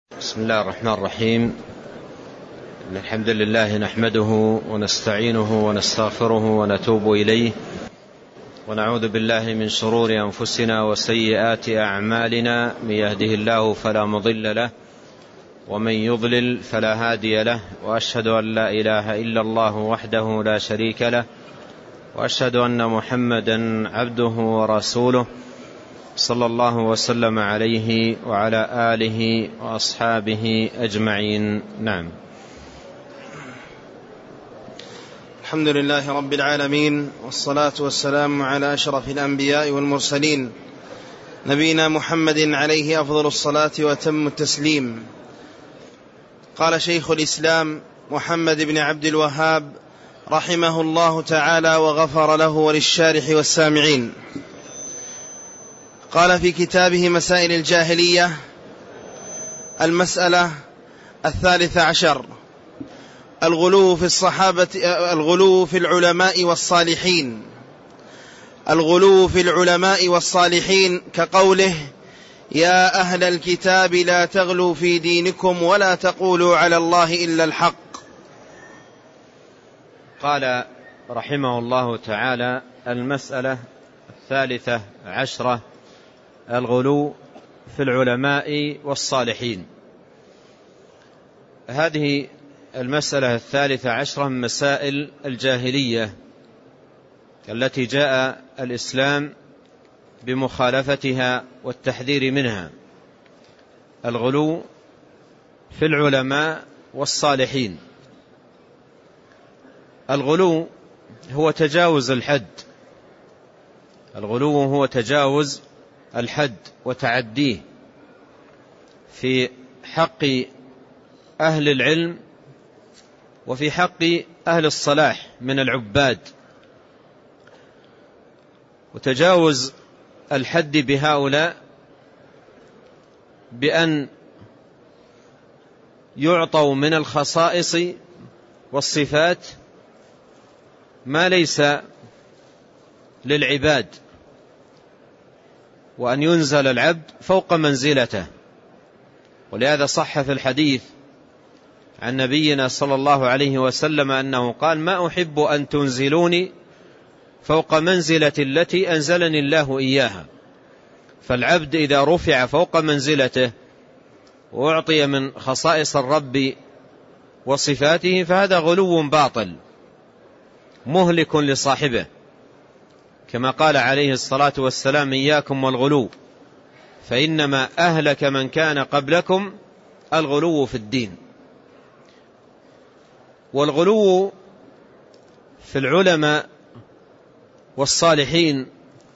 بسم الله الرحمن الرحيم. الحمد لله نحمده ونستعينه ونستغفره ونتوب إليه، ونعوذ بالله من شرور أنفسنا وسيئات أعمالنا. من يهده الله فلا مضل له، ومن يضلل فلا هادي له، وأشهد أن لا إله إلا الله وحده لا شريك له، وأشهد أن محمدا عبده ورسوله، صلى الله وسلم عليه وعلى آله وأصحابه أجمعين. نعم. الحمد لله رب العالمين، والصلاة والسلام على أشرف الأنبياء والمرسلين، نبينا محمد عليه أفضل الصلاة وأتم التسليم. قال شيخ الإسلام محمد بن عبد الوهاب رحمه الله تعالى وغفر له وللشارح والسامعين، قال في كتابه مسائل الجاهلية: المسألة 13، الغلو في الصحابة، الغلو في العلماء والصالحين. الغلو في العلماء والصالحين كقوله: يا أهل الكتاب لا تغلوا في دينكم ولا تقولوا على الله إلا الحق. قال رحمه الله تعالى: المسألة 13، الغلو في العلماء والصالحين. هذه المسألة 13 من مسائل الجاهلية التي جاء الإسلام بمخالفتها والتحذير منها. الغلو في العلماء والصالحين. الغلو هو تجاوز الحد. الغلو هو تجاوز الحد وتعديه في حق أهل العلم وفي حق أهل الصلاح من العباد، وتجاوز الحد بهؤلاء بأن يعطوا من الخصائص والصفات ما ليس للعباد، وأن ينزل العبد فوق منزلته. ولهذا صح في الحديث عن نبينا صلى الله عليه وسلم أنه قال: ما أحب أن تنزلوني فوق منزلة التي أنزلني الله إياها. فالعبد إذا رفع فوق منزلته وأعطي من خصائص الرب وصفاته فهذا غلو باطل مهلك لصاحبه، كما قال عليه الصلاة والسلام: إياكم والغلو فإنما أهلك من كان قبلكم الغلو في الدين. والغلو في العلماء والصالحين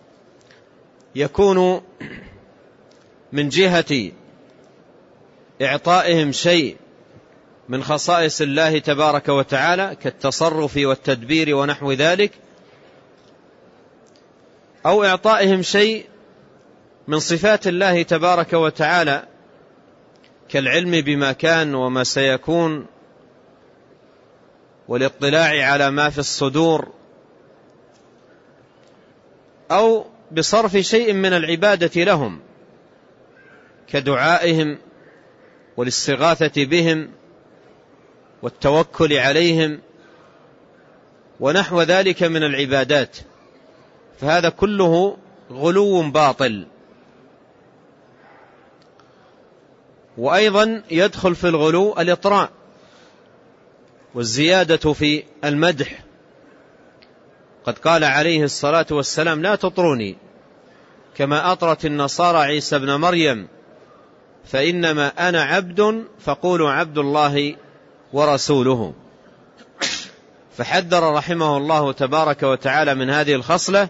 يكون من جهة إعطائهم شيء من خصائص الله تبارك وتعالى كالتصرف والتدبير ونحو ذلك، أو إعطائهم شيء من صفات الله تبارك وتعالى كالعلم بما كان وما سيكون، والاطلاع على ما في الصدور، أو بصرف شيء من العبادة لهم كدعائهم والاستغاثة بهم والتوكل عليهم ونحو ذلك من العبادات، فهذا كله غلو باطل. وأيضا يدخل في الغلو الإطراء والزيادة في المدح. قد قال عليه الصلاة والسلام: لا تطروني كما أطرت النصارى عيسى ابن مريم، فإنما أنا عبد فقولوا عبد الله ورسوله. فحذر رحمه الله تبارك وتعالى من هذه الخصلة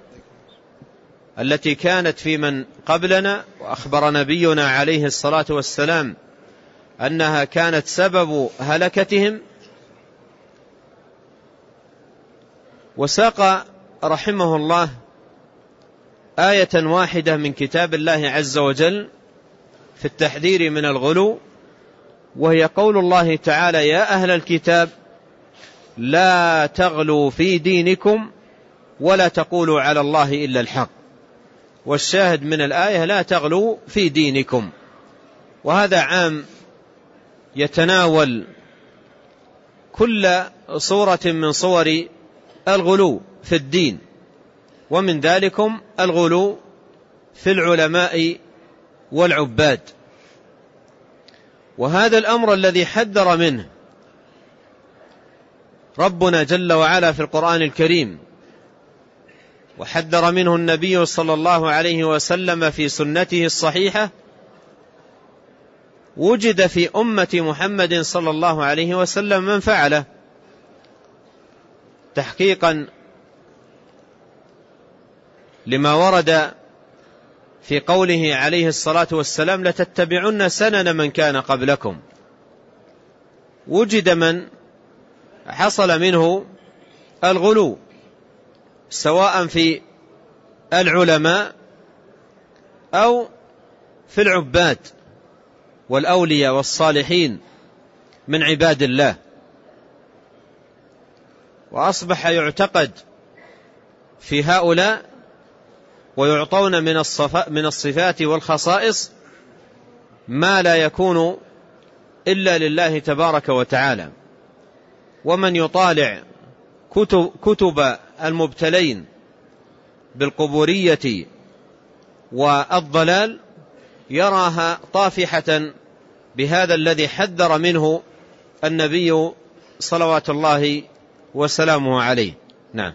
التي كانت في من قبلنا، وأخبر نبينا عليه الصلاة والسلام أنها كانت سبب هلكتهم. وساق رحمه الله آية واحدة من كتاب الله عز وجل في التحذير من الغلو، وهي قول الله تعالى: يا أهل الكتاب لا تغلوا في دينكم ولا تقولوا على الله إلا الحق. والشاهد من الآية: لا تغلوا في دينكم. وهذا عام يتناول كل صورة من صور الغلو في الدين، ومن ذلكم الغلو في العلماء والعباد. وهذا الأمر الذي حذر منه ربنا جل وعلا في القرآن الكريم، وحذر منه النبي صلى الله عليه وسلم في سنته الصحيحة، وجد في أمة محمد صلى الله عليه وسلم من فعله تحقيقا لما ورد في قوله عليه الصلاة والسلام: لتتبعن سنن من كان قبلكم. وجد من حصل منه الغلو سواء في العلماء أو في العباد والأولياء والصالحين من عباد الله، وأصبح يعتقد في هؤلاء ويعطون من الصفات والخصائص ما لا يكون إلا لله تبارك وتعالى. ومن يطالع كتب المبتلين بالقبورية والضلال يراها طافحة بهذا الذي حذر منه النبي صلوات الله وسلامه عليه. نعم.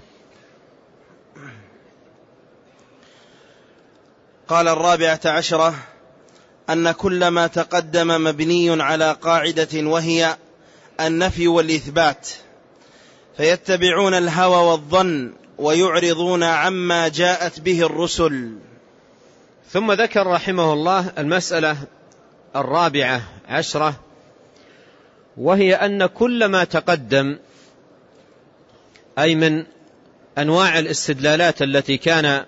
قال 14 أن كل ما تقدم مبني على قاعدة وهي النفي والإثبات، فيتبعون الهوى والظن ويعرضون عما جاءت به الرسل. ثم ذكر رحمه الله المسألة 14، وهي أن كل ما تقدم أي من أنواع الاستدلالات التي كان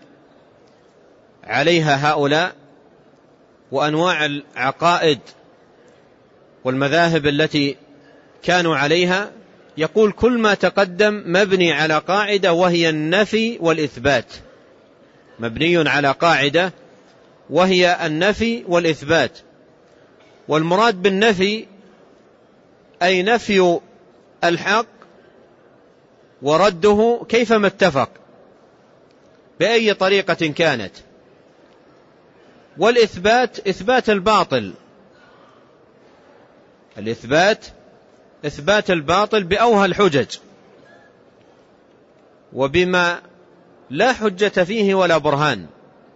عليها هؤلاء وأنواع العقائد والمذاهب التي كانوا عليها، يقول كل ما تقدم مبني على قاعدة وهي النفي والإثبات، مبني على قاعدة وهي النفي والإثبات. والمراد بالنفي أي نفي الحق ورده كيفما اتفق بأي طريقة كانت، والإثبات إثبات الباطل، الإثبات إثبات الباطل بأوهى الحجج وبما لا حجة فيه ولا برهان.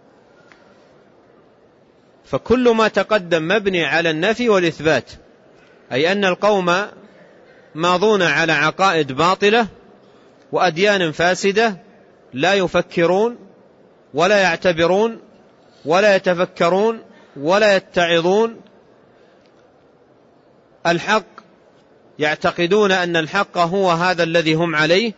فكل ما تقدم مبني على النفي والإثبات، أي أن القوم ماضون على عقائد باطلة وأديان فاسدة، لا يفكرون ولا يعتبرون ولا يتفكرون ولا يتعظون الحق، يعتقدون أن الحق هو هذا الذي هم عليه،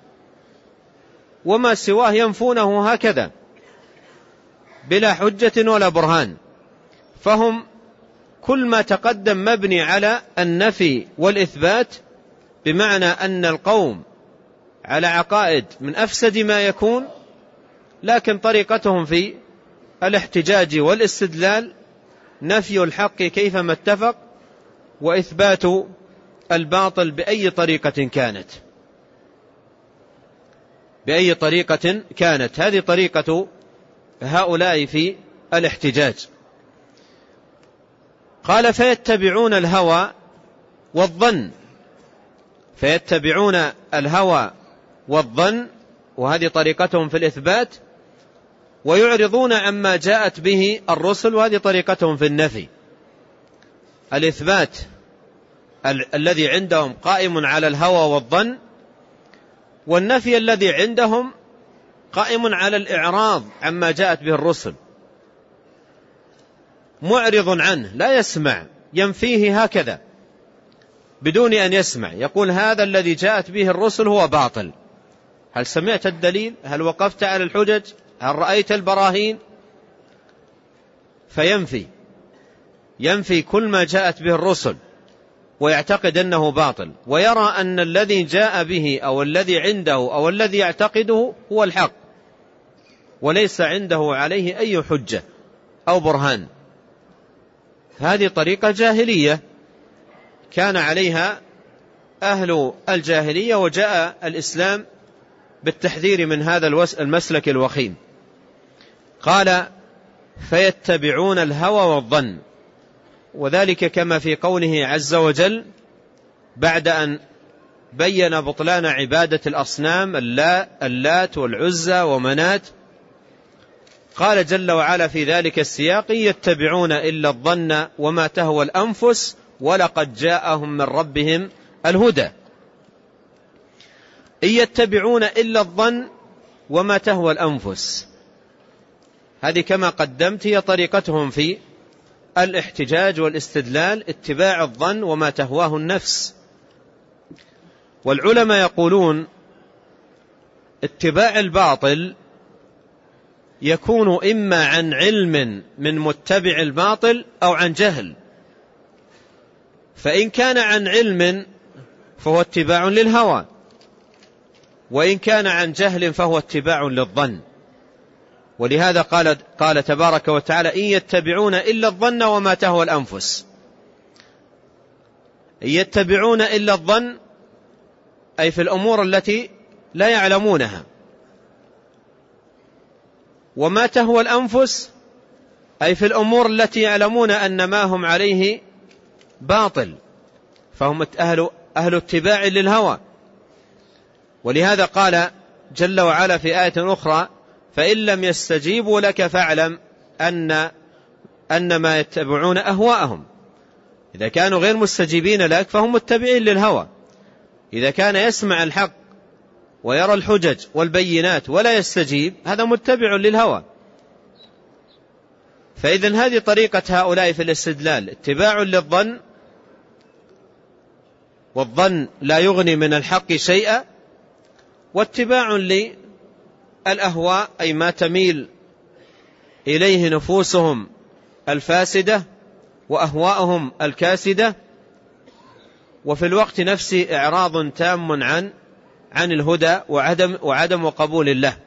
وما سواه ينفونه هكذا بلا حجة ولا برهان. فهم كل ما تقدم مبني على النفي والإثبات، بمعنى أن القوم على عقائد من أفسد ما يكون، لكن طريقتهم في الاحتجاج والاستدلال نفي الحق كيفما اتفق وإثبات الباطل بأي طريقة كانت، بأي طريقة كانت. هذه طريقة هؤلاء في الاحتجاج. قال فيتبعون الهوى والظن، فيتبعون الهوى والظن، وهذه طريقتهم في الإثبات، ويعرضون عما جاءت به الرسل، وهذه طريقتهم في النفي. الإثبات الذي عندهم قائم على الهوى والظن، والنفي الذي عندهم قائم على الإعراض عما جاءت به الرسل، معرض عنه، لا يسمع، ينفيه هكذا بدون أن يسمع، يقول هذا الذي جاءت به الرسل هو باطل. هل سمعت الدليل؟ هل وقفت على الحجج؟ هل رأيت البراهين؟ ينفي كل ما جاءت به الرسل ويعتقد أنه باطل، ويرى أن الذي جاء به أو الذي عنده أو الذي يعتقده هو الحق، وليس عنده عليه أي حجة أو برهان. هذه طريقة جاهلية كان عليها أهل الجاهلية، وجاء الإسلام بالتحذير من هذا المسلك الوخيم. قال فيتبعون الهوى والظن، وذلك كما في قوله عز وجل بعد أن بين بطلان عبادة الأصنام اللات والعزى ومنات، قال جل وعلا في ذلك السياق يتبعون إلا الظن وما تهوى الأنفس ولقد جاءهم من ربهم الهدى. إن يتبعون إلا الظن وما تهوى الأنفس، هذه كما قدمت هي طريقتهم في الاحتجاج والاستدلال، اتباع الظن وما تهواه النفس. والعلماء يقولون اتباع الباطل يكون إما عن علم من متبع الباطل أو عن جهل، فإن كان عن علم فهو اتباع للهوى، وإن كان عن جهل فهو اتباع للظن. ولهذا قال تبارك وتعالى إن يتبعون إلا الظن وما تهوى الأنفس. إن يتبعون إلا الظن أي في الأمور التي لا يعلمونها، وما تهوى الأنفس أي في الأمور التي يعلمون أن ما هم عليه باطل، فهم أهل اتباع للهوى. ولهذا قال جل وعلا في آية أخرى فإن لم يستجيبوا لك فاعلم أنما يتبعون أهواءهم. إذا كانوا غير مستجيبين لك فهم متبعين للهوى. إذا كان يسمع الحق ويرى الحجج والبينات ولا يستجيب هذا متبع للهوى. فإذن هذه طريقة هؤلاء في الاستدلال، اتباع للظن، والظن لا يغني من الحق شيئا، واتباع للأهواء أي ما تميل إليه نفوسهم الفاسدة وأهواءهم الكاسدة، وفي الوقت نفسه إعراض تام عن الهدى وعدم قبول الله.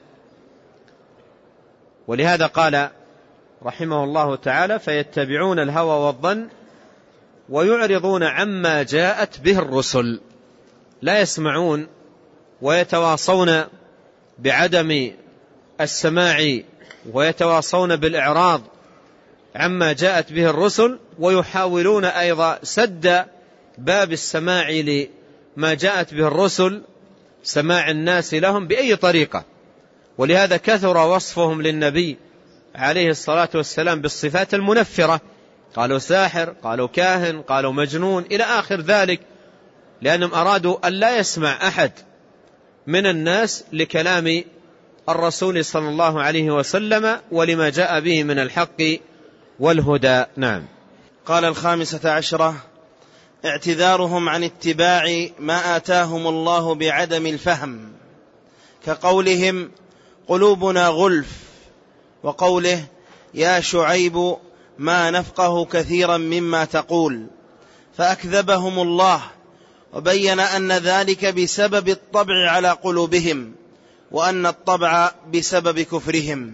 ولهذا قال رحمه الله تعالى فيتبعون الهوى والظن ويعرضون عما جاءت به الرسل، لا يسمعون ويتواصون بعدم السماع ويتواصون بالإعراض عما جاءت به الرسل، ويحاولون أيضا سد باب السماع لما جاءت به الرسل، سماع الناس لهم بأي طريقة. ولهذا كثر وصفهم للنبي عليه الصلاة والسلام بالصفات المنفرة، قالوا ساحر، قالوا كاهن، قالوا مجنون إلى آخر ذلك، لأنهم أرادوا أن لا يسمع أحد من الناس لكلام الرسول صلى الله عليه وسلم ولما جاء به من الحق والهدى. نعم. قال 15 اعتذارهم عن اتباع ما آتاهم الله بعدم الفهم، كقولهم قلوبنا غلف، وقوله يا شعيب ما نفقه كثيرا مما تقول، فأكذبهم الله وبين أن ذلك بسبب الطبع على قلوبهم، وأن الطبع بسبب كفرهم.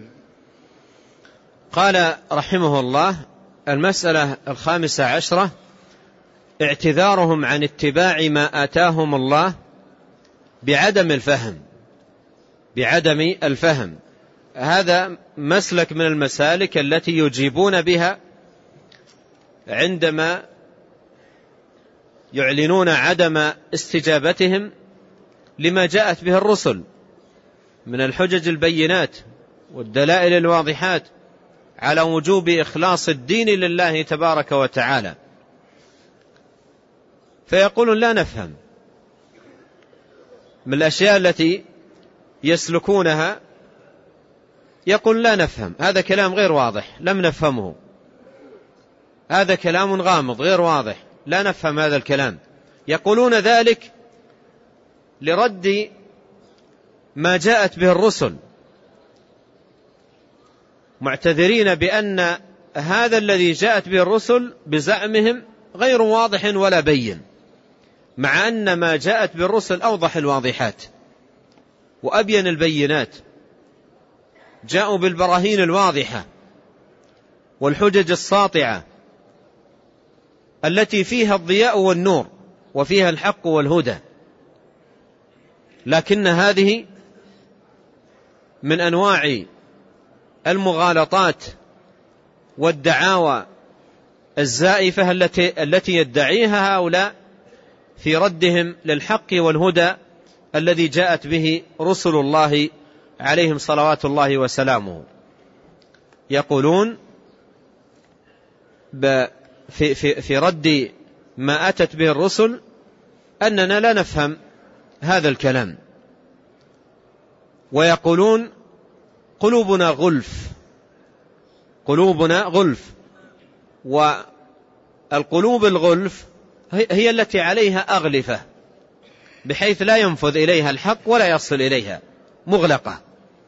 قال رحمه الله 15 اعتذارهم عن اتباع ما آتاهم الله بعدم الفهم. هذا مسلك من المسالك التي يجيبون بها عندما يعلنون عدم استجابتهم لما جاءت به الرسل من الحجج البينات والدلائل الواضحات على وجوب إخلاص الدين لله تبارك وتعالى، فيقولون لا نفهم. من الأشياء التي يسلكونها يقول لا نفهم، هذا كلام غير واضح لم نفهمه، هذا كلام غامض غير واضح لا نفهم هذا الكلام. يقولون ذلك لرد ما جاءت به الرسل، معتذرين بأن هذا الذي جاءت به الرسل بزعمهم غير واضح ولا بين، مع أن ما جاءت بالرسل أوضح الواضحات وأبين البينات، جاءوا بالبراهين الواضحة والحجج الساطعة التي فيها الضياء والنور وفيها الحق والهدى، لكن هذه من أنواع المغالطات والدعاوى الزائفة التي يدعيها هؤلاء في ردهم للحق والهدى الذي جاءت به رسل الله عليهم صلوات الله وسلامه. يقولون في رد ما أتت به الرسل أننا لا نفهم هذا الكلام، ويقولون قلوبنا غلف، قلوبنا غلف. والقلوب الغلف هي التي عليها أغلفة بحيث لا ينفذ إليها الحق ولا يصل إليها، مغلقة.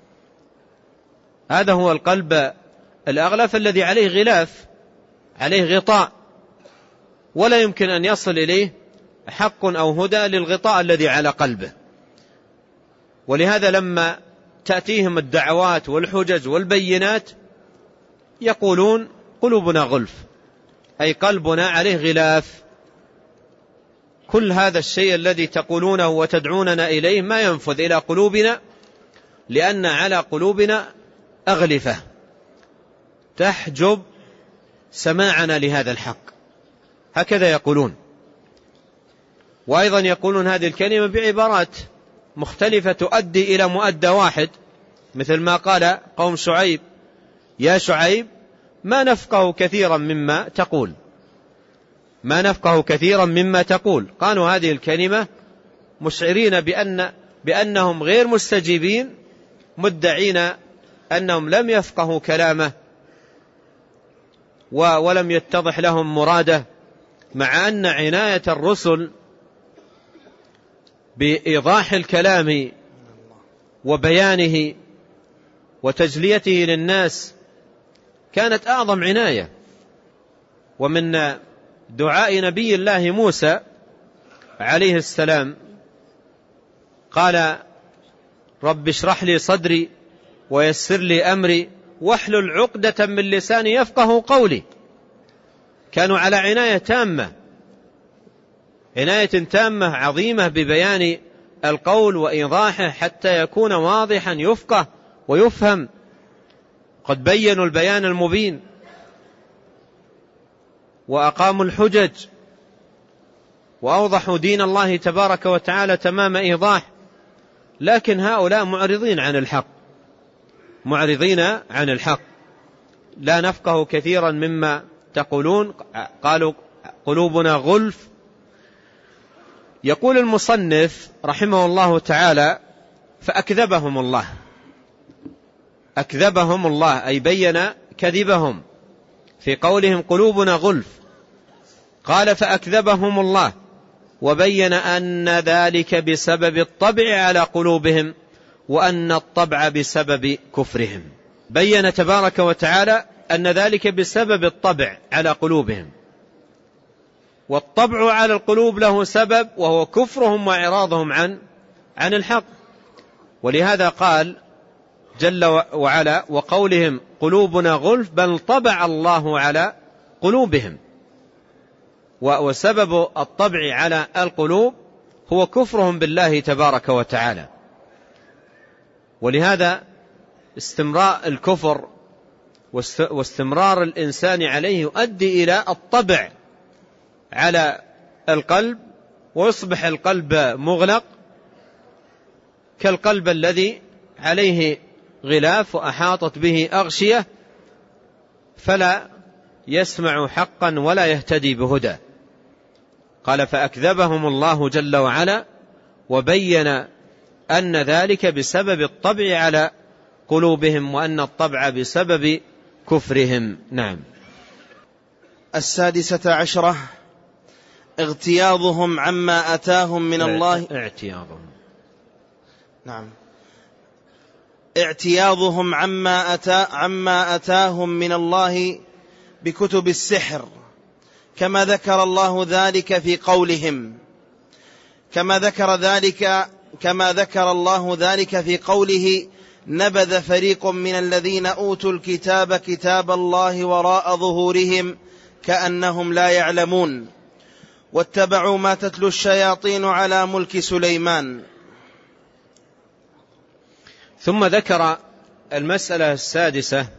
هذا هو القلب الأغلف الذي عليه غلاف، عليه غطاء، ولا يمكن أن يصل إليه حق أو هدى للغطاء الذي على قلبه. ولهذا لما تأتيهم الدعوات والحجج والبينات يقولون قلوبنا غلف، أي قلبنا عليه غلاف. كل هذا الشيء الذي تقولونه وتدعوننا إليه ما ينفذ إلى قلوبنا، لأن على قلوبنا أغلفة تحجب سماعنا لهذا الحق، هكذا يقولون. وأيضا يقولون هذه الكلمة بعبارات مختلفة تؤدي إلى مؤدى واحد، مثل ما قال قوم شعيب: يا شعيب ما نفقه كثيرا مما تقول، ما نفقه كثيرا مما تقول. قالوا هذه الكلمة مشعرين بأنهم غير مستجيبين، مدعين أنهم لم يفقهوا كلامه ولم يتضح لهم مراده، مع أن عناية الرسل بإيضاح الكلام وبيانه وتجليته للناس كانت أعظم عناية. ومن دعاء نبي الله موسى عليه السلام قال: رب اشرح لي صدري ويسر لي أمري واحلل عقدة من لساني يفقه قولي. كانوا على عناية تامة، عناية تامة عظيمة ببيان القول وإيضاحه حتى يكون واضحا يفقه ويفهم. قد بينوا البيان المبين وأقاموا الحجج وأوضحوا دين الله تبارك وتعالى تمام إيضاح، لكن هؤلاء معرضين عن الحق، معرضين عن الحق. لا نفقه كثيرا مما تقولون. قالوا قلوبنا غلف. يقول المصنف رحمه الله تعالى: فأكذبهم الله، أكذبهم الله أي بين كذبهم في قولهم قلوبنا غلف. قال: فأكذبهم الله وبين أن ذلك بسبب الطبع على قلوبهم، وأن الطبع بسبب كفرهم. بين تبارك وتعالى أن ذلك بسبب الطبع على قلوبهم، والطبع على القلوب له سبب وهو كفرهم وإعراضهم عن الحق. ولهذا قال جل وعلا: وقولهم قلوبنا غلف بل طبع الله على قلوبهم. وسبب الطبع على القلوب هو كفرهم بالله تبارك وتعالى. ولهذا استمرار الكفر واستمرار الإنسان عليه يؤدي إلى الطبع على القلب، ويصبح القلب مغلق كالقلب الذي عليه غلاف وأحاطت به أغشية، فلا يسمع حقا ولا يهتدي بهدى. قال: فأكذبهم الله جل وعلا وبين أن ذلك بسبب الطبع على قلوبهم، وأن الطبع بسبب كفرهم. نعم. 16 اغتياظهم عما أتاهم من الله. اعتياظهم عما أتاهم من الله بكتب السحر، كما ذكر الله ذلك في قولهم، كما ذكر الله ذلك في قوله: نبذ فريق من الذين أوتوا الكتاب كتاب الله وراء ظهورهم كأنهم لا يعلمون واتبعوا ما تتلو الشياطين على ملك سليمان. ثم ذكر المسألة 16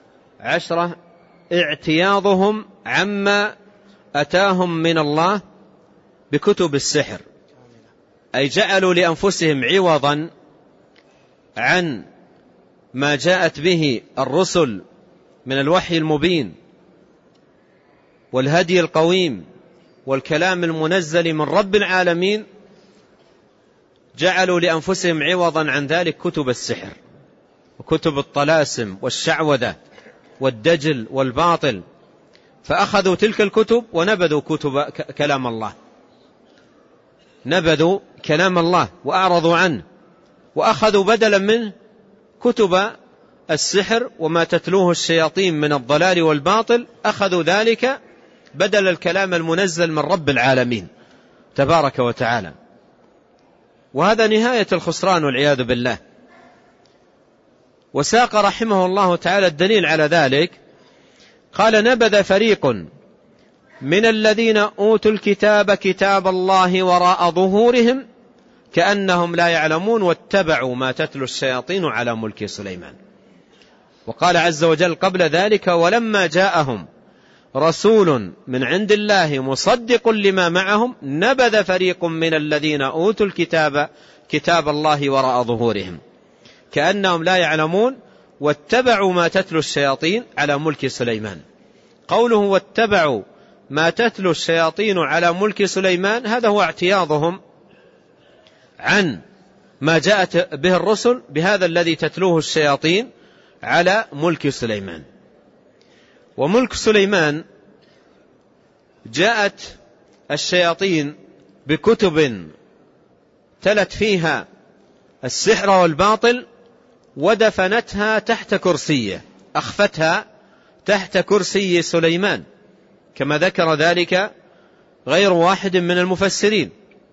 اعتياضهم عما أتاهم من الله بكتب السحر، أي جعلوا لأنفسهم عوضا عن ما جاءت به الرسل من الوحي المبين والهدي القويم والكلام المنزل من رب العالمين، جعلوا لأنفسهم عوضا عن ذلك كتب السحر وكتب الطلاسم والشعوذة والدجل والباطل، فأخذوا تلك الكتب ونبذوا كتب كلام الله، نبذوا كلام الله وأعرضوا عنه، وأخذوا بدلا منه كتب السحر وما تتلوه الشياطين من الضلال والباطل، أخذوا ذلك بدل الكلام المنزل من رب العالمين تبارك وتعالى. وهذا نهاية الخسران والعياذ بالله. وساق رحمه الله تعالى الدليل على ذلك، قال: نبذ فريق من الذين أوتوا الكتاب كتاب الله وراء ظهورهم كأنهم لا يعلمون واتبعوا ما تتلو الشياطين على ملك سليمان. وقال عز وجل قبل ذلك: ولما جاءهم رسول من عند الله مصدق لما معهم نبذ فريق من الذين أوتوا الكتاب كتاب الله وراء ظهورهم كأنهم لا يعلمون واتبعوا ما تتلو الشياطين على ملك سليمان. قوله واتبعوا ما تتلو الشياطين على ملك سليمان، هذا هو اعتياضهم عن ما جاءت به الرسل بهذا الذي تتلوه الشياطين على ملك سليمان. وملك سليمان جاءت الشياطين بكتب تلت فيها السحر والباطل ودفنتها تحت كرسيه، أخفتها تحت كرسي سليمان، كما ذكر ذلك غير واحد من المفسرين.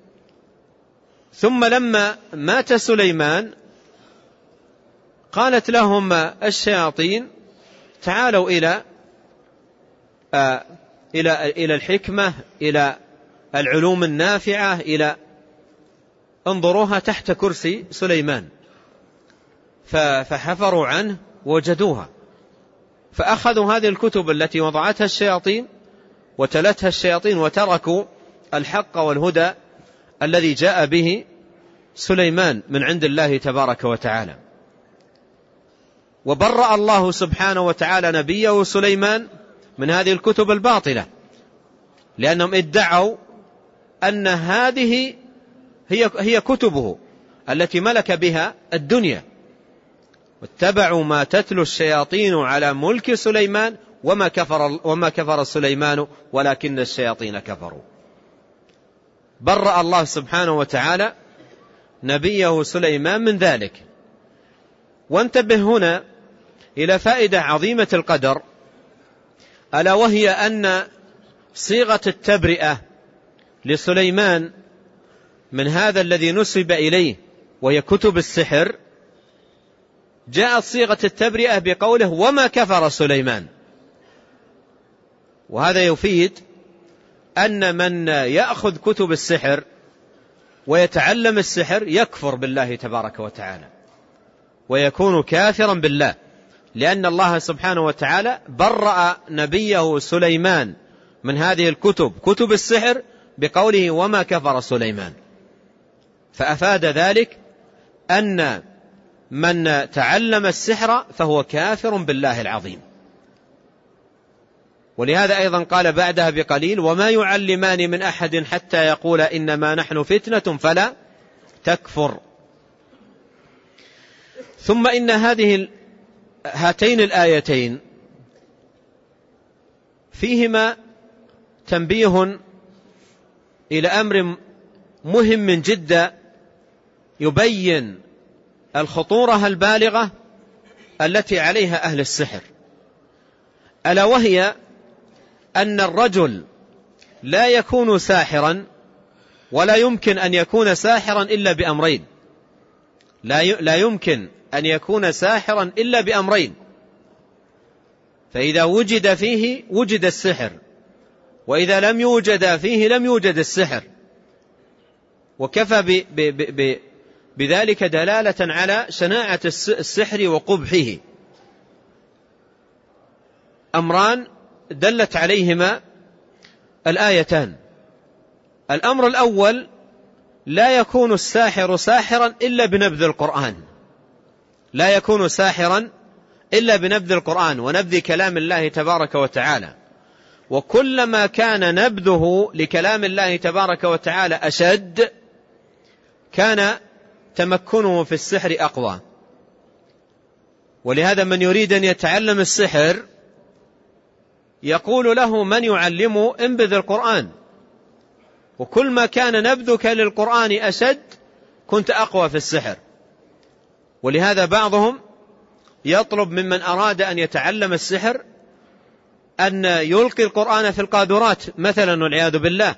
ثم لما مات سليمان قالت لهم الشياطين: تعالوا إلى الحكمة، إلى العلوم النافعة، إلى انظروها تحت كرسي سليمان. فحفروا عنه وجدوها، فأخذوا هذه الكتب التي وضعتها الشياطين وتلتها الشياطين وتركوا الحق والهدى الذي جاء به سليمان من عند الله تبارك وتعالى. وبرأ الله سبحانه وتعالى نبيه سليمان من هذه الكتب الباطلة، لأنهم ادعوا أن هذه هي كتبه التي ملك بها الدنيا. واتبعوا ما تتلو الشياطين على ملك سليمان وما كفر سليمان ولكن الشياطين كفروا. برأ الله سبحانه وتعالى نبيه سليمان من ذلك. وانتبه هنا إلى فائدة عظيمة القدر، ألا وهي أن صيغة التبرئة لسليمان من هذا الذي نسب إليه وهي كتب السحر، جاءت صيغة التبرئة بقوله وما كفر سليمان. وهذا يفيد أن من يأخذ كتب السحر ويتعلم السحر يكفر بالله تبارك وتعالى ويكون كافرا بالله، لأن الله سبحانه وتعالى برأ نبيه سليمان من هذه الكتب كتب السحر بقوله وما كفر سليمان. فأفاد ذلك أن من تعلم السحر فهو كافر بالله العظيم. ولهذا أيضا قال بعدها بقليل وما يعلمان من أحد حتى يقول إنما نحن فتنة فلا تكفر. ثم إن هاتين الآيتين فيهما تنبيه إلى أمر مهم جدا يبين الخطورة البالغة التي عليها أهل السحر، ألا وهي أن الرجل لا يكون ساحرا ولا يمكن أن يكون ساحرا إلا بأمرين. لا يمكن أن يكون ساحرا إلا بأمرين، فإذا وجد فيه وجد السحر وإذا لم يوجد فيه لم يوجد السحر، وكفى بذلك دلالة على شناعة السحر وقبحه. أمران دلت عليهما الآيتان. الأمر الأول: لا يكون الساحر ساحرا إلا بنبذ القرآن، لا يكون ساحرا إلا بنبذ القرآن ونبذ كلام الله تبارك وتعالى. وكلما كان نبذه لكلام الله تبارك وتعالى أشد كان تمكنه في السحر أقوى. ولهذا من يريد أن يتعلم السحر يقول له من يعلمه: انبذ القرآن، وكل ما كان نبذك للقرآن أشد كنت أقوى في السحر. ولهذا بعضهم يطلب ممن أراد أن يتعلم السحر أن يلقي القرآن في القاذورات مثلا والعياذ بالله،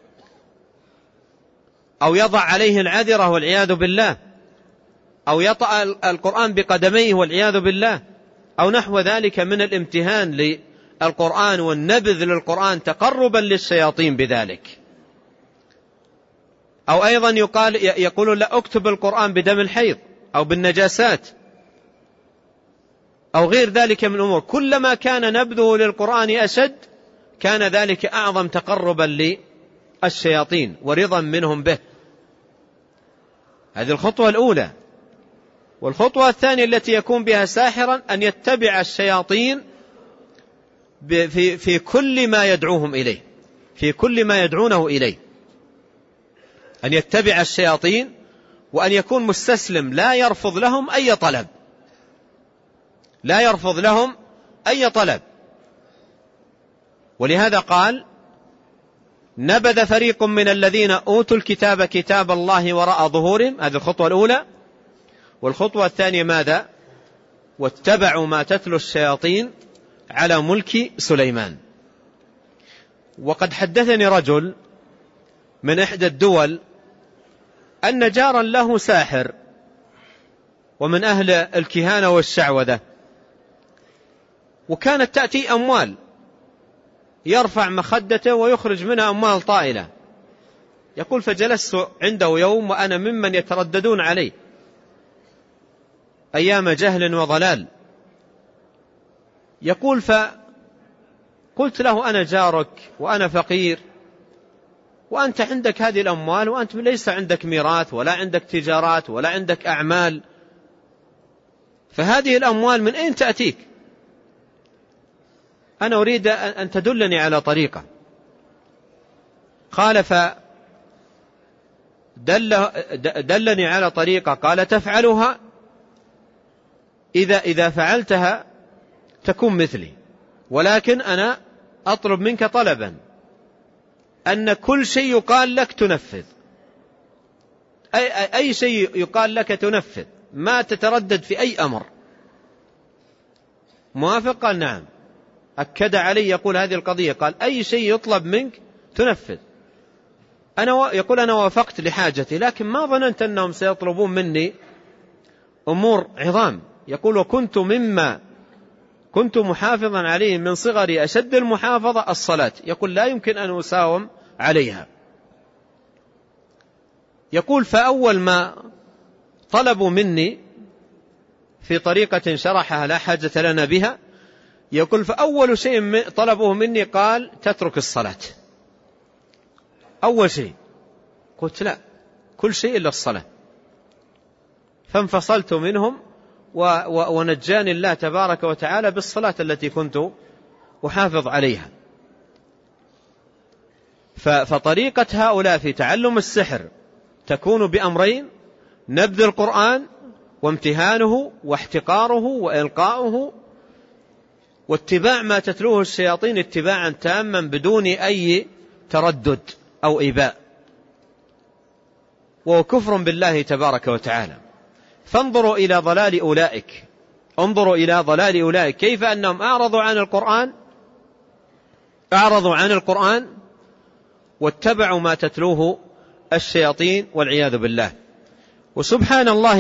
أو يضع عليه العذرة والعياذ بالله، أو يطأ القرآن بقدميه والعياذ بالله، أو نحو ذلك من الامتهان للقرآن والنبذ للقرآن تقربا للشياطين بذلك. أو أيضا يقول: لا أكتب القرآن بدم الحيض أو بالنجاسات أو غير ذلك من الأمور. كلما كان نبذه للقرآن أشد كان ذلك أعظم تقربا للشياطين ورضا منهم به. هذه الخطوة الأولى. والخطوة الثانية التي يكون بها ساحرا أن يتبع الشياطين في كل ما يدعوهم إليه، في كل ما يدعونه إليه، أن يتبع الشياطين وأن يكون مستسلم لا يرفض لهم أي طلب، لا يرفض لهم أي طلب. ولهذا قال: نبذ فريق من الذين أوتوا الكتاب كتاب الله وراء ظهورهم. هذه الخطوة الأولى. والخطوة الثانية ماذا؟ واتبعوا ما تتلو الشياطين على ملك سليمان. وقد حدثني رجل من إحدى الدول أن جارا له ساحر ومن أهل الكهانة والشعوذة، وكانت تأتي أموال يرفع مخدته ويخرج منها أموال طائلة. يقول: فجلست عنده يوم وأنا ممن يترددون عليه أيام جهل وضلال. يقول: فقلت له: أنا جارك وأنا فقير وأنت عندك هذه الأموال وأنت ليس عندك ميراث ولا عندك تجارات ولا عندك أعمال، فهذه الأموال من أين تأتيك؟ أنا أريد أن تدلني على طريقة. قال: دلني على طريقة. قال: تفعلها، إذا فعلتها تكون مثلي، ولكن أنا أطلب منك طلبا أن كل شيء يقال لك تنفذ، أي شيء يقال لك تنفذ، ما تتردد في أي أمر. موافق؟ قال: نعم. أكد علي، يقول: هذه القضية. قال: أي شيء يطلب منك تنفذ. يقول: أنا وافقت لحاجتي، لكن ما ظننت أنهم سيطلبون مني أمور عظام. يقول: وكنت مما كنت محافظا عليه من صغري أشد المحافظة الصلاة. يقول: لا يمكن أن أساوم عليها. يقول: فأول ما طلبوا مني في طريقة شرحها لا حاجة لنا بها، يقول: فأول شيء طلبوه مني قال: تترك الصلاة. أول شيء. قلت: لا، كل شيء إلا الصلاة. فانفصلت منهم ونجاني الله تبارك وتعالى بالصلاة التي كنت أحافظ عليها. فطريقة هؤلاء في تعلم السحر تكون بأمرين: نبذ القرآن وامتهانه واحتقاره وإلقاؤه، واتباع ما تتلوه الشياطين اتباعا تاما بدون أي تردد أو إباء، وهو كفر بالله تبارك وتعالى. فانظروا إلى ضلال أولئك، انظروا إلى ضلال أولئك، كيف أنهم أعرضوا عن القرآن واتبعوا ما تتلوه الشياطين والعياذ بالله. وسبحان الله،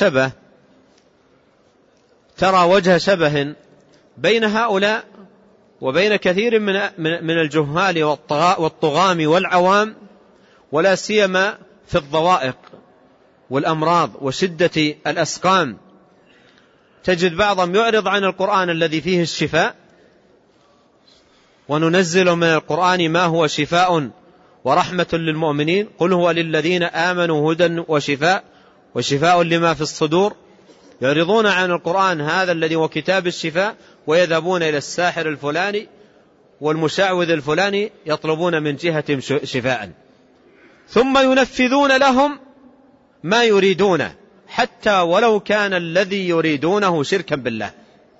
ترى وجه شبه بين هؤلاء وبين كثير من الجهال والطغام والعوام، ولا سيما في الضوائق والأمراض وشدة الأسقام. تجد بعضهم يعرض عن القرآن الذي فيه الشفاء، وننزل من القرآن ما هو شفاء ورحمة للمؤمنين، قل هو للذين آمنوا هدى وشفاء لما في الصدور. يعرضون عن القرآن هذا الذي هو كتاب الشفاء، ويذهبون إلى الساحر الفلاني والمشعوذ الفلاني يطلبون من جهة شفاء، ثم ينفذون لهم ما يريدونه حتى ولو كان الذي يريدونه شركا بالله.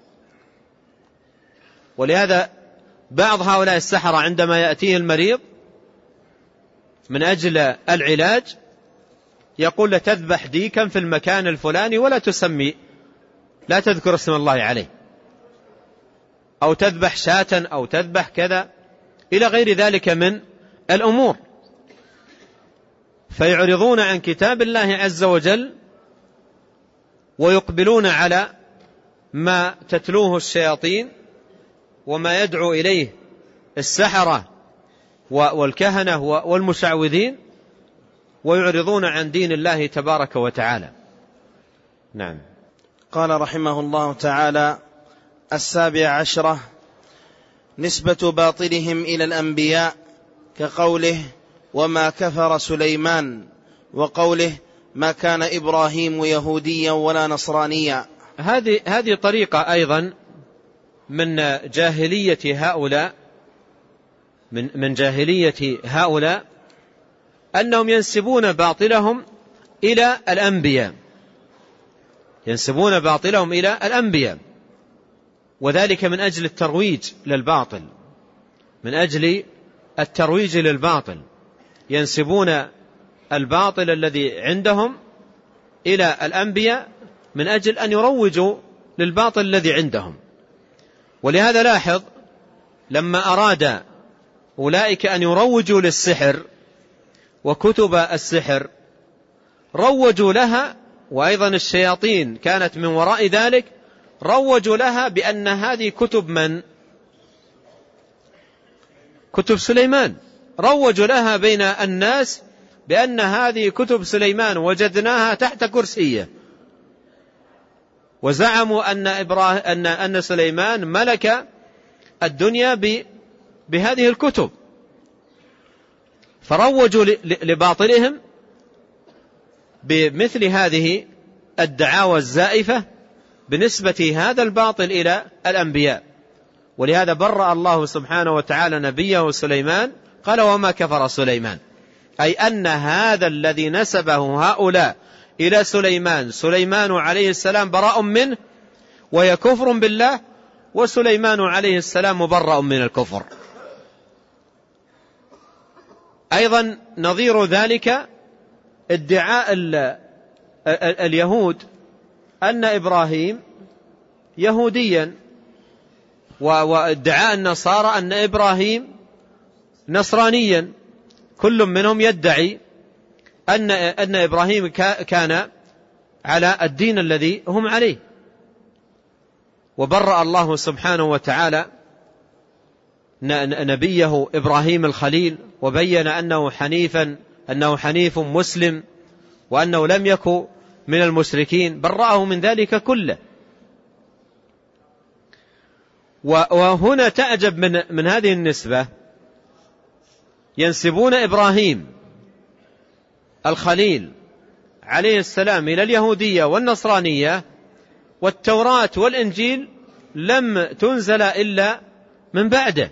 ولهذا بعض هؤلاء السحرة عندما يأتيه المريض من أجل العلاج يقول له تذبح ديكا في المكان الفلاني ولا تسمي، لا تذكر اسم الله عليه، أو تذبح شاة أو تذبح كذا إلى غير ذلك من الأمور. فيعرضون عن كتاب الله عز وجل ويقبلون على ما تتلوه الشياطين وما يدعو إليه السحرة والكهنة والمشعوذين، ويعرضون عن دين الله تبارك وتعالى. نعم. قال رحمه الله تعالى: 17 نسبة باطلهم إلى الأنبياء، كقوله وما كفر سليمان، وقوله ما كان إبراهيم يهوديا ولا نصرانيا. هذه طريقة أيضا من جاهلية هؤلاء، من جاهلية هؤلاء أنهم ينسبون باطلهم إلى الأنبياء، ينسبون باطلهم إلى الأنبياء، وذلك من أجل الترويج للباطل، من أجل الترويج للباطل ينسبون الباطل الذي عندهم إلى الأنبياء من أجل أن يروجوا للباطل الذي عندهم. ولهذا لاحظ لما أراد أولئك أن يروجوا للسحر وكتب السحر روجوا لها، وأيضا الشياطين كانت من وراء ذلك، روجوا لها بأن هذه كتب من؟ كتب سليمان. روجوا لها بين الناس بأن هذه كتب سليمان وجدناها تحت كرسيه، وزعموا أن سليمان ملك الدنيا بهذه الكتب، فروجوا لباطلهم بمثل هذه الدعاوى الزائفة بنسبة هذا الباطل إلى الأنبياء. ولهذا برأ الله سبحانه وتعالى نبيه سليمان، قال وما كفر سليمان، أي أن هذا الذي نسبه هؤلاء إلى سليمان عليه السلام براء منه وهي كفر بالله، وسليمان عليه السلام مبرأ من الكفر. أيضا نظير ذلك ادعاء اليهود أن إبراهيم يهوديا، وادعاء النصارى أن إبراهيم نصرانيا، كل منهم يدعي أن إبراهيم كان على الدين الذي هم عليه. وبرأ الله سبحانه وتعالى نبيه إبراهيم الخليل، وبين أنه حنيف مسلم، وأنه لم يكن من المشركين، برأه من ذلك كله. وهنا تعجب من هذه النسبة، ينسبون إبراهيم الخليل عليه السلام إلى اليهودية والنصرانية، والتوراة والإنجيل لم تنزل إلا من بعده،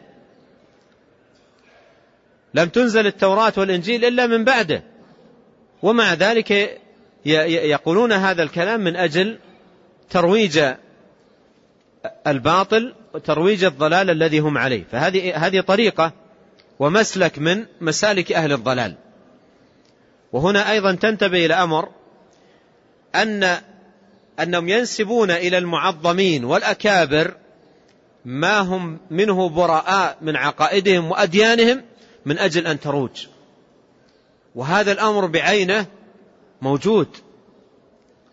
لم تنزل التوراة والإنجيل إلا من بعده، ومع ذلك يقولون هذا الكلام من أجل ترويج الباطل وترويج الضلال الذي هم عليه. فهذه طريقة ومسلك من مسالك أهل الضلال. وهنا أيضا تنتبه إلى أمر، أنهم ينسبون إلى المعظمين والأكابر ما هم منه براء من عقائدهم وأديانهم من أجل أن تروج، وهذا الأمر بعينه موجود.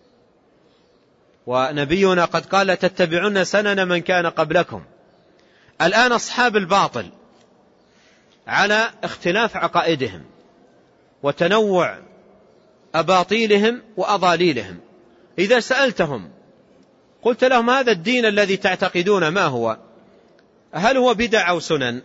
ونبينا قد قال تتبعون سنن من كان قبلكم، الآن أصحاب الباطل على اختلاف عقائدهم وتنوع أباطيلهم وأضاليلهم، إذا سألتهم قلت لهم هذا الدين الذي تعتقدون ما هو؟ هل هو بدع أو سنن؟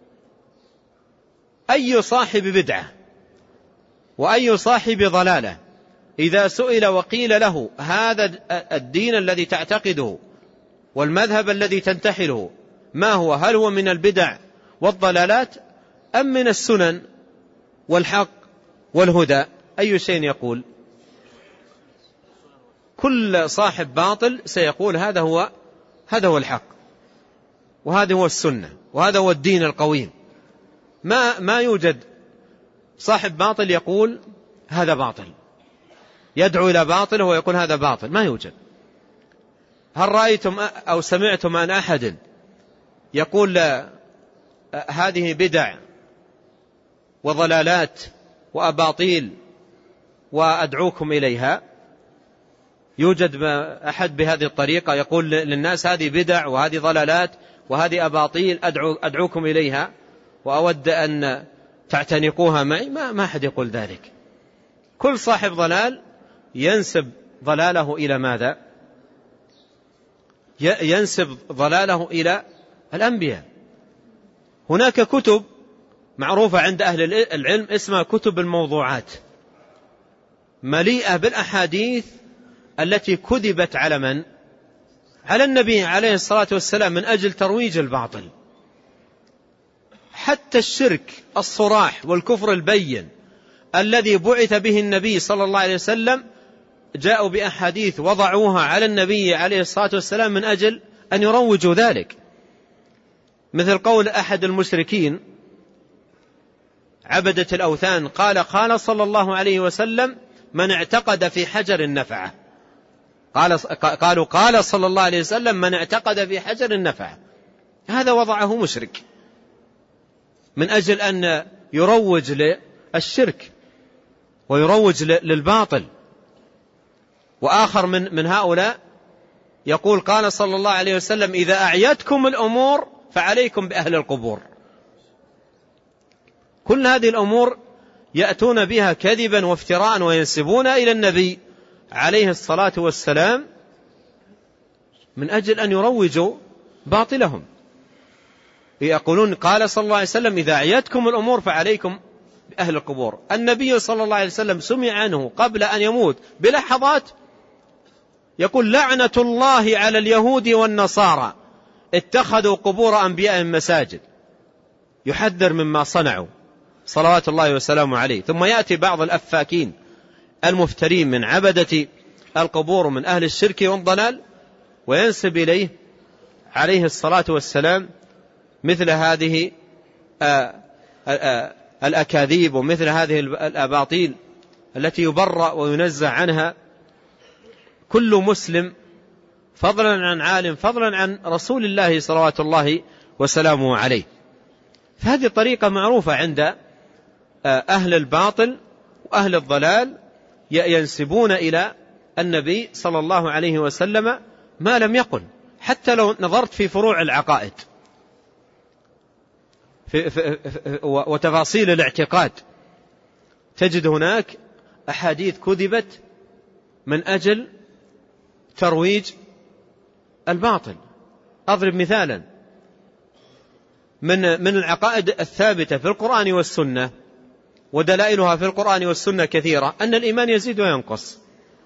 أي صاحب بدعة وأي صاحب ضلالة إذا سئل وقيل له هذا الدين الذي تعتقده والمذهب الذي تنتحله ما هو؟ هل هو من البدع والضلالات أم من السنن والحق والهدى؟ أي شيء يقول؟ كل صاحب باطل سيقول هذا هو الحق، وهذا هو السنة، وهذا هو الدين القويم. ما يوجد صاحب باطل يقول هذا باطل، يدعو إلى باطل ويقول هذا باطل، ما يوجد. هل رأيتم أو سمعتم عن أحد يقول هذه بدع وضلالات وأباطيل وأدعوكم إليها؟ يوجد أحد بهذه الطريقة يقول للناس هذه بدع وهذه ضلالات وهذه أباطيل أدعوكم إليها وأود أن تعتنقوها معي؟ ما أحد يقول ذلك. كل صاحب ضلال ينسب ضلاله إلى ماذا؟ ينسب ضلاله إلى الأنبياء. هناك كتب معروفة عند أهل العلم اسمها كتب الموضوعات، مليئة بالأحاديث التي كذبت على من؟ على النبي عليه الصلاة والسلام من أجل ترويج الباطل. حتى الشرك الصراح والكفر البين الذي بعث به النبي صلى الله عليه وسلم جاءوا بأحاديث وضعوها على النبي عليه الصلاة والسلام من أجل أن يروجوا ذلك، مثل قول أحد المشركين عبدة الأوثان قال صلى الله عليه وسلم من اعتقد في حجر النفعة. قال صلى الله عليه وسلم من اعتقد في حجر النفعة. هذا وضعه مشرك من أجل أن يروج للشرك ويروج للباطل. وآخر من هؤلاء يقول قال صلى الله عليه وسلم إذا أعيتكم الأمور فعليكم بأهل القبور. كل هذه الأمور يأتون بها كذبا وافتراء وينسبون إلى النبي عليه الصلاة والسلام من أجل أن يروجوا باطلهم. يقولون قال صلى الله عليه وسلم إذا أعيتكم الأمور فعليكم بأهل القبور. النبي صلى الله عليه وسلم سمع عنه قبل أن يموت بلحظات يقول لعنة الله على اليهود والنصارى اتخذوا قبور أنبيائهم مساجد، يحذر مما صنعوا صلوات الله وسلامه عليه. ثم يأتي بعض الأفاكين المفترين من عبدة القبور ومن أهل الشرك والضلال وينسب إليه عليه الصلاة والسلام مثل هذه الأكاذيب ومثل هذه الأباطيل التي يبرأ وينزع عنها كل مسلم، فضلا عن عالم، فضلا عن رسول الله صلوات الله وسلامه عليه. فهذه طريقة معروفة عند أهل الباطل وأهل الضلال، ينسبون إلى النبي صلى الله عليه وسلم ما لم يقل. حتى لو نظرت في فروع العقائد وتفاصيل الاعتقاد تجد هناك أحاديث كذبت من أجل ترويج الباطل. أضرب مثالا من العقائد الثابتة في القرآن والسنة ودلائلها في القرآن والسنة كثيرة أن الإيمان يزيد وينقص،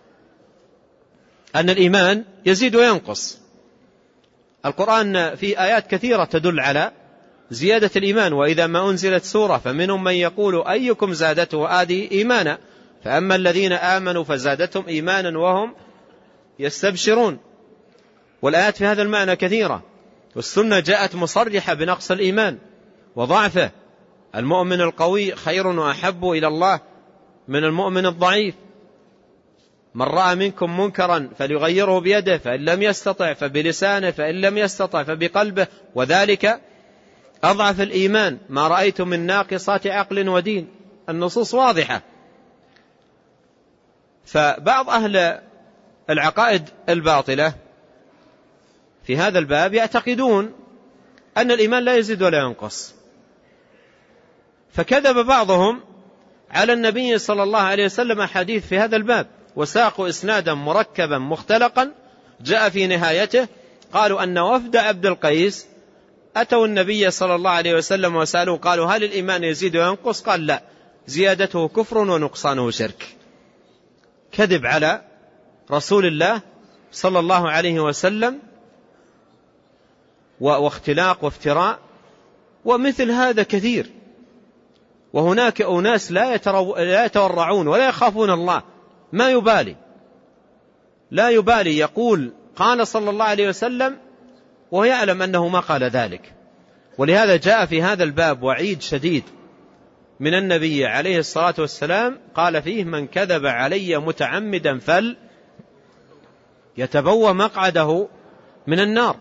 أن الإيمان يزيد وينقص. القرآن في آيات كثيرة تدل على زيادة الإيمان. وإذا ما أنزلت سورة فمنهم من يقول أيكم زادته هذه إيمانا فأما الذين آمنوا فزادتهم إيمانا وهم يستبشرون. والآيات في هذا المعنى كثيرة. والسنة جاءت مصرحة بنقص الإيمان وضعفه. المؤمن القوي خير وأحب إلى الله من المؤمن الضعيف. من رأى منكم منكرا فليغيره بيده فإن لم يستطع فبلسانه فإن لم يستطع فبقلبه وذلك أضعف الإيمان. ما رأيت من ناقصات عقل ودين. النصوص واضحة. فبعض أهل العقائد الباطلة في هذا الباب يعتقدون أن الإيمان لا يزيد ولا ينقص. فكذب بعضهم على النبي صلى الله عليه وسلم أحاديث في هذا الباب، وساقوا إسنادا مركبا مختلقا جاء في نهايته قالوا أن وفد عبد القيس أتوا النبي صلى الله عليه وسلم وسألوا قالوا هل الإيمان يزيد وينقص؟ قال لا، زيادته كفر ونقصانه شرك. كذب على رسول الله صلى الله عليه وسلم واختلاق وافتراء. ومثل هذا كثير. وهناك أناس لا يتورعون ولا يخافون الله، ما يبالي، لا يبالي، يقول قال صلى الله عليه وسلم وهو يعلم أنه ما قال ذلك. ولهذا جاء في هذا الباب وعيد شديد من النبي عليه الصلاة والسلام قال فيه: من كذب علي متعمدا يتبوى مقعده من النار.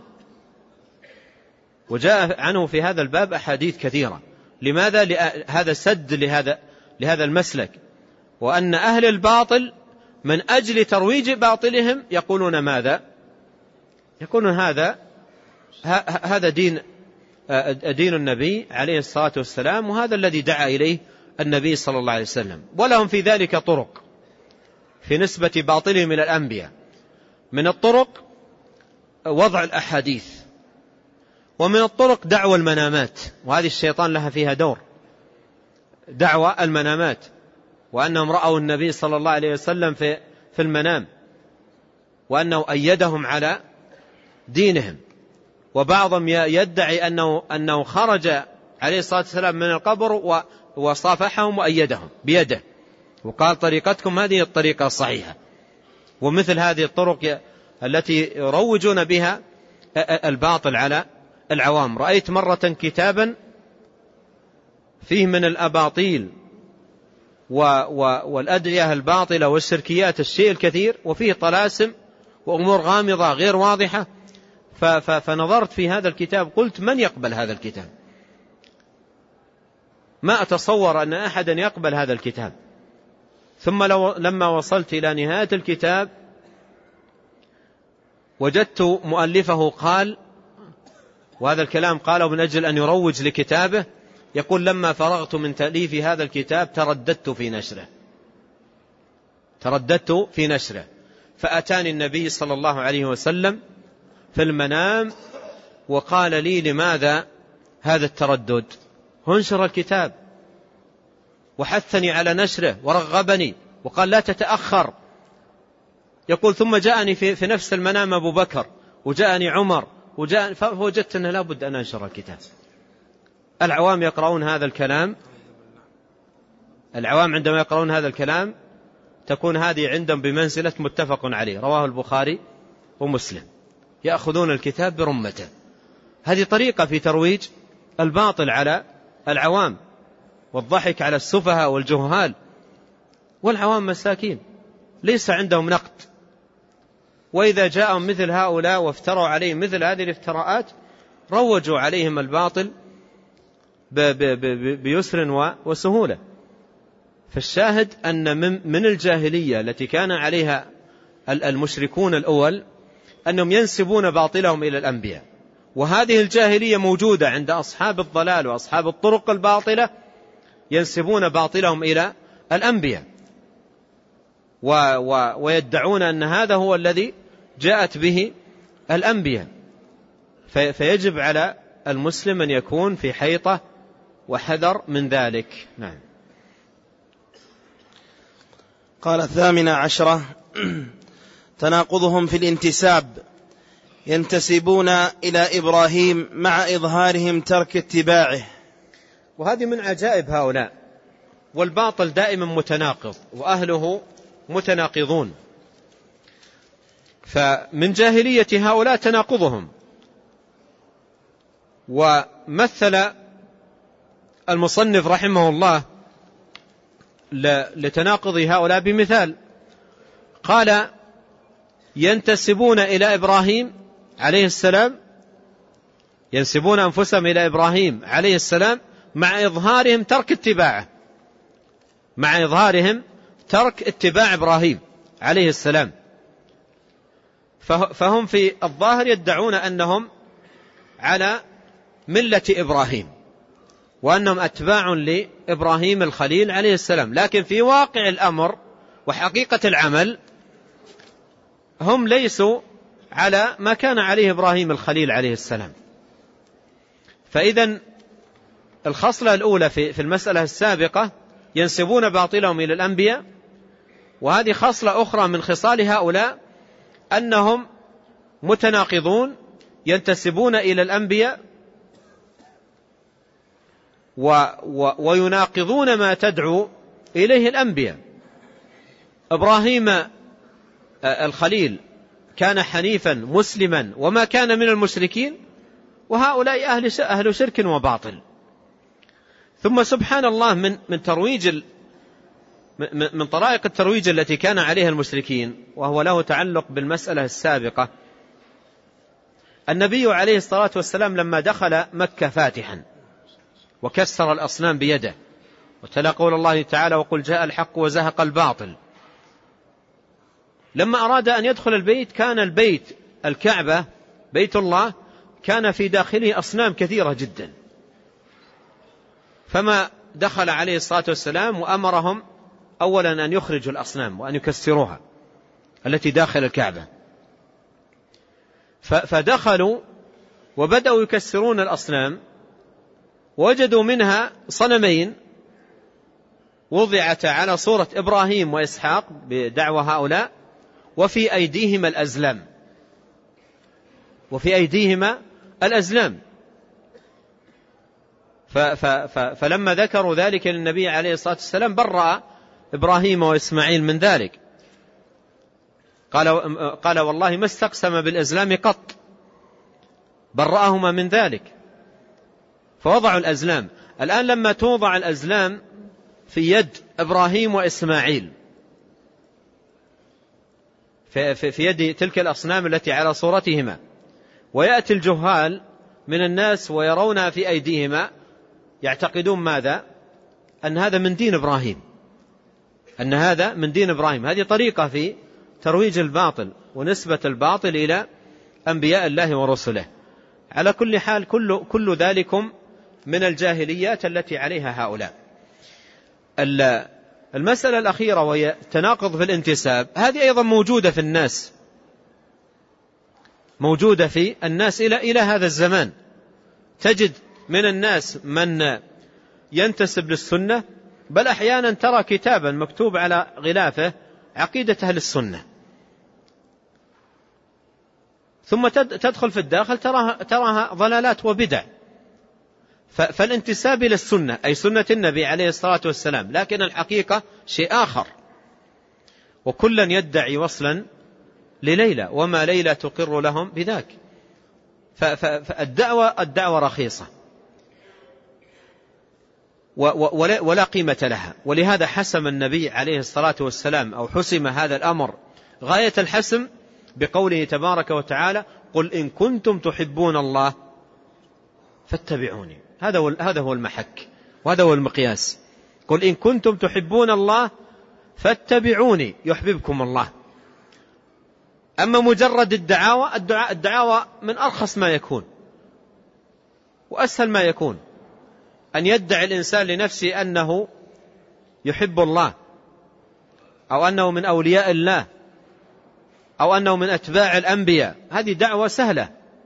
وجاء عنه في هذا الباب أحاديث كثيرة. لماذا؟ هذا سد لهذا المسلك، وأن أهل الباطل من أجل ترويج باطلهم يقولون ماذا؟ يقولون هذا دين النبي عليه الصلاة والسلام، وهذا الذي دعا إليه النبي صلى الله عليه وسلم. ولهم في ذلك طرق في نسبة باطلهم إلى الأنبياء. من الطرق وضع الأحاديث، ومن الطرق دعوى المنامات، وهذه الشيطان لها فيها دور، دعوى المنامات، وأنهم رأوا النبي صلى الله عليه وسلم في المنام، وأنه أيدهم على دينهم. وبعضهم يدعي أنه خرج عليه الصلاة والسلام من القبر وصافحهم وأيدهم بيده وقال طريقتكم هذه الطريقة الصحيحة. ومثل هذه الطرق التي يروجون بها الباطل على العوام. رأيت مرة كتابا فيه من الأباطيل والأدعية الباطلة والشركيات الشيء الكثير، وفيه طلاسم وأمور غامضة غير واضحة. فنظرت في هذا الكتاب قلت من يقبل هذا الكتاب؟ ما أتصور أن أحدا يقبل هذا الكتاب. ثم لما وصلت إلى نهاية الكتاب وجدت مؤلفه قال، وهذا الكلام قاله من أجل أن يروج لكتابه، يقول: لما فرغت من تأليف هذا الكتاب ترددت في نشره فأتاني النبي صلى الله عليه وسلم في المنام وقال لي: لماذا هذا التردد؟ انشر الكتاب، وحثني على نشره ورغبني وقال: لا تتأخر. يقول: ثم جاءني في نفس المنام أبو بكر وجاءني عمر فوجدت أنه لا بد أن أنشر الكتاب. العوام يقرؤون هذا الكلام، العوام عندما يقرؤون هذا الكلام تكون هذه عندهم بمنزلة متفق عليه، رواه البخاري ومسلم، يأخذون الكتاب برمته. هذه طريقة في ترويج الباطل على العوام والضحك على السفهاء والجهال. والعوام مساكين ليس عندهم نقد، وإذا جاءهم مثل هؤلاء وافتروا عليهم مثل هذه الافتراءات روجوا عليهم الباطل بيسر وسهولة. فالشاهد أن من الجاهلية التي كان عليها المشركون الأول أنهم ينسبون باطلهم إلى الأنبياء، وهذه الجاهلية موجودة عند أصحاب الضلال وأصحاب الطرق الباطلة، ينسبون باطلهم إلى الأنبياء ويدعون أن هذا هو الذي جاءت به الأنبياء. فيجب على المسلم أن يكون في حيطة وحذر من ذلك. نعم. قال 18 تناقضهم في الانتساب، ينتسبون إلى إبراهيم مع إظهارهم ترك اتباعه. وهذه من عجائب هؤلاء، والباطل دائما متناقض وأهله متناقضون. فمن جاهلية هؤلاء تناقضهم. ومثل المصنف رحمه الله لتناقض هؤلاء بمثال، قال: ينتسبون إلى إبراهيم عليه السلام، ينسبون أنفسهم إلى إبراهيم عليه السلام مع إظهارهم ترك اتباعه، مع إظهارهم ترك اتباع إبراهيم عليه السلام. فهم في الظاهر يدعون أنهم على ملة إبراهيم، وأنهم أتباع لإبراهيم الخليل عليه السلام، لكن في واقع الأمر وحقيقة العمل هم ليسوا على ما كان عليه إبراهيم الخليل عليه السلام. فإذن الخصلة الأولى في المسألة السابقة ينسبون باطلهم إلى الأنبياء، وهذه خصلة أخرى من خصال هؤلاء أنهم متناقضون ينتسبون إلى الأنبياء ويناقضون ما تدعو إليه الأنبياء. إبراهيم الخليل كان حنيفا مسلما وما كان من المشركين، وهؤلاء أهل شرك وباطل. ثم سبحان الله من طرائق الترويج التي كان عليها المشركين، وهو له تعلق بالمسألة السابقة، النبي عليه الصلاة والسلام لما دخل مكة فاتحا وكسر الأصنام بيده وتلا قول الله تعالى وقل جاء الحق وزهق الباطل، لما أراد أن يدخل البيت كان البيت الكعبة بيت الله كان في داخله أصنام كثيرة جدا، فما دخل عليه الصلاة والسلام وأمرهم أولا أن يخرجوا الأصنام وأن يكسروها التي داخل الكعبة، فدخلوا وبدأوا يكسرون الأصنام، وجدوا منها صنمين وضعتا على صورة إبراهيم وإسحاق بدعوى هؤلاء، وفي أيديهما الأزلام. فلما ذكروا ذلك للنبي عليه الصلاة والسلام برأ إبراهيم وإسماعيل من ذلك، قال والله ما استقسم بالأزلام قط، برأهما من ذلك، فوضعوا الأزلام. الآن لما توضع الأزلام في يد إبراهيم وإسماعيل في يد تلك الأصنام التي على صورتهما، ويأتي الجهال من الناس ويرونها في أيديهما، يعتقدون ماذا؟ أن هذا من دين إبراهيم، هذه طريقة في ترويج الباطل ونسبة الباطل إلى أنبياء الله ورسله. على كل حال كل ذلكم من الجاهليات التي عليها هؤلاء. المسألة الأخيرة وهي تناقض في الانتساب، هذه أيضا موجودة في الناس إلى هذا الزمان. تجد من الناس من ينتسب للسنة، بل أحيانا ترى كتابا مكتوب على غلافه عقيدة أهل السنة، ثم تدخل في الداخل تراها ضلالات وبدع. فالانتساب إلى السنة أي سنة النبي عليه الصلاة والسلام، لكن الحقيقة شيء آخر، وكلا يدعي وصلا لليلى وما ليلى تقر لهم بذاك. فالدعوة رخيصة ولا قيمة لها، ولهذا حسم النبي عليه الصلاة والسلام أو حسم هذا الأمر غاية الحسم بقوله تبارك وتعالى قل إن كنتم تحبون الله فاتبعوني. هذا هو المحك وهذا هو المقياس. قل إن كنتم تحبون الله فاتبعوني يحببكم الله. أما مجرد الدعاوى من أرخص ما يكون وأسهل ما يكون، أن يدعي الإنسان لنفسه أنه يحب الله أو أنه من أولياء الله أو أنه من أتباع الأنبياء، هذه دعوة سهلة.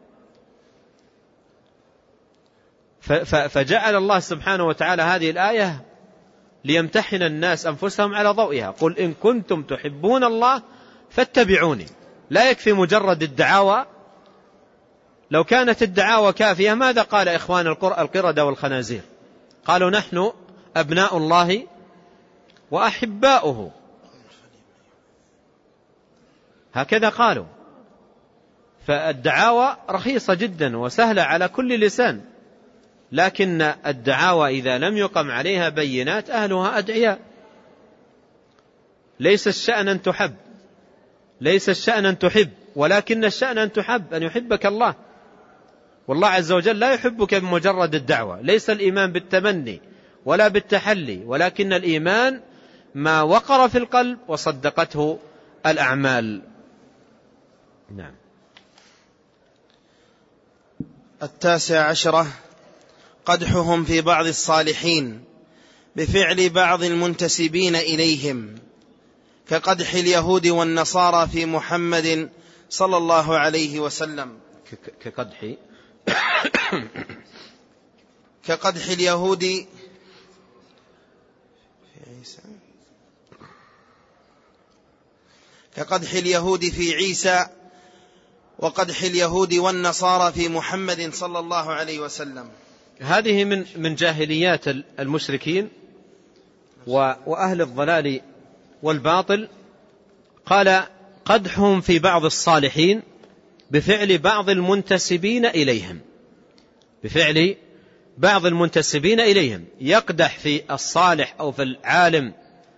فجعل الله سبحانه وتعالى هذه الآية ليمتحن الناس أنفسهم على ضوئها. قل إن كنتم تحبون الله فاتبعوني. لا يكفي مجرد الدعاوى. لو كانت الدعاوى كافية ماذا قال إخوان القردة والخنازير؟ قالوا نحن أبناء الله وأحباؤه، هكذا قالوا. فالدعاوى رخيصة جدا وسهلة على كل لسان، لكن الدعاوى إذا لم يقم عليها بينات أهلها أدعياء. ليس الشأن أن تحب، ليس الشأن أن تحب، ولكن الشأن أن تحب، أن يحبك الله. والله عز وجل لا يحبك بمجرد الدعوة. ليس الإيمان بالتمني ولا بالتحلي، ولكن الإيمان ما وقر في القلب وصدقته الأعمال. نعم. 19 قدحهم في بعض الصالحين بفعل بعض المنتسبين إليهم كقدح اليهود والنصارى في محمد صلى الله عليه وسلم. كقدح اليهود في عيسى وقدح اليهود والنصارى في محمد صلى الله عليه وسلم. هذه من جاهليات المشركين وأهل الضلال والباطل. قال قدحهم في بعض الصالحين بفعل بعض المنتسبين إليهم. بفعل بعض المنتسبين إليهم، يقدح في الصالح أو في العالم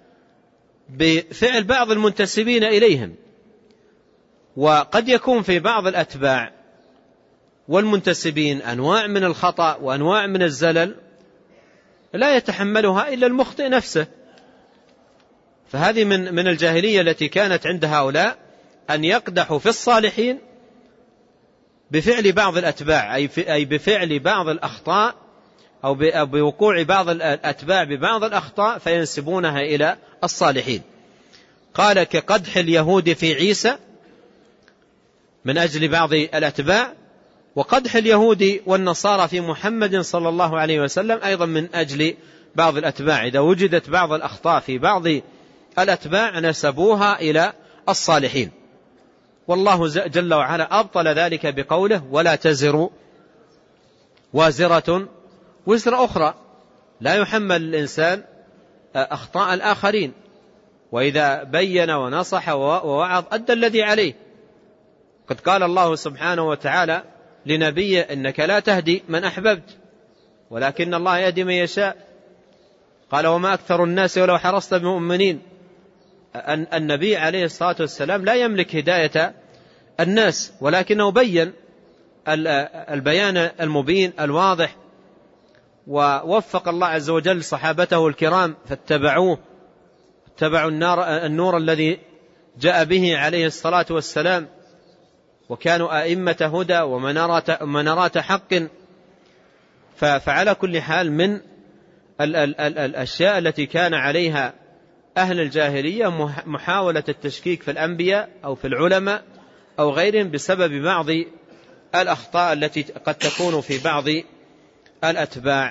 بفعل بعض المنتسبين إليهم. وقد يكون في بعض الأتباع والمنتسبين أنواع من الخطأ وأنواع من الزلل لا يتحملها إلا المخطئ نفسه. فهذه من الجاهلية التي كانت عند هؤلاء، أن يقدحوا في الصالحين بفعل بعض الأتباع، أي بفعل بعض الأخطاء أو بوقوع بعض الأتباع ببعض الأخطاء فينسبونها إلى الصالحين. قال كقدح اليهود في عيسى من أجل بعض الأتباع، وقدح اليهود والنصارى في محمد صلى الله عليه وسلم أيضا من أجل بعض الأتباع. إذا وجدت بعض الأخطاء في بعض الأتباع نسبوها إلى الصالحين. والله جل وعلا أبطل ذلك بقوله ولا تزر وازرة وزر أخرى. لا يحمل الإنسان أخطاء الآخرين، وإذا بين ونصح ووعظ أدى الذي عليه. قد قال الله سبحانه وتعالى لنبيه إنك لا تهدي من أحببت ولكن الله يهدي من يشاء. قال وما أكثر الناس ولو حرصت بمؤمنين. النبي عليه الصلاة والسلام لا يملك هداية الناس، ولكنه بين البيان المبين الواضح، ووفق الله عز وجل صحابته الكرام فاتبعوه، اتبعوا النور الذي جاء به عليه الصلاة والسلام، وكانوا أئمة هدى ومنارات حق. فعلى كل حال من الأشياء التي كان عليها أهل الجاهلية محاولة التشكيك في الأنبياء أو في العلماء أو غيرهم بسبب بعض الأخطاء التي قد تكون في بعض الأتباع.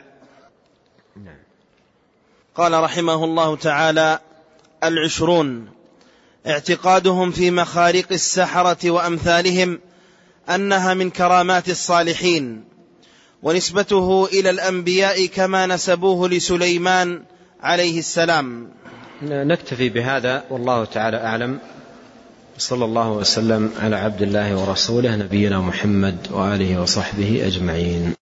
قال رحمه الله تعالى: 20 اعتقادهم في مخارق السحرة وأمثالهم أنها من كرامات الصالحين، ونسبته إلى الأنبياء كما نسبوه لسليمان عليه السلام. نكتفي بهذا والله تعالى أعلم. صلى الله وسلم على عبد الله ورسوله نبينا محمد وآله وصحبه أجمعين.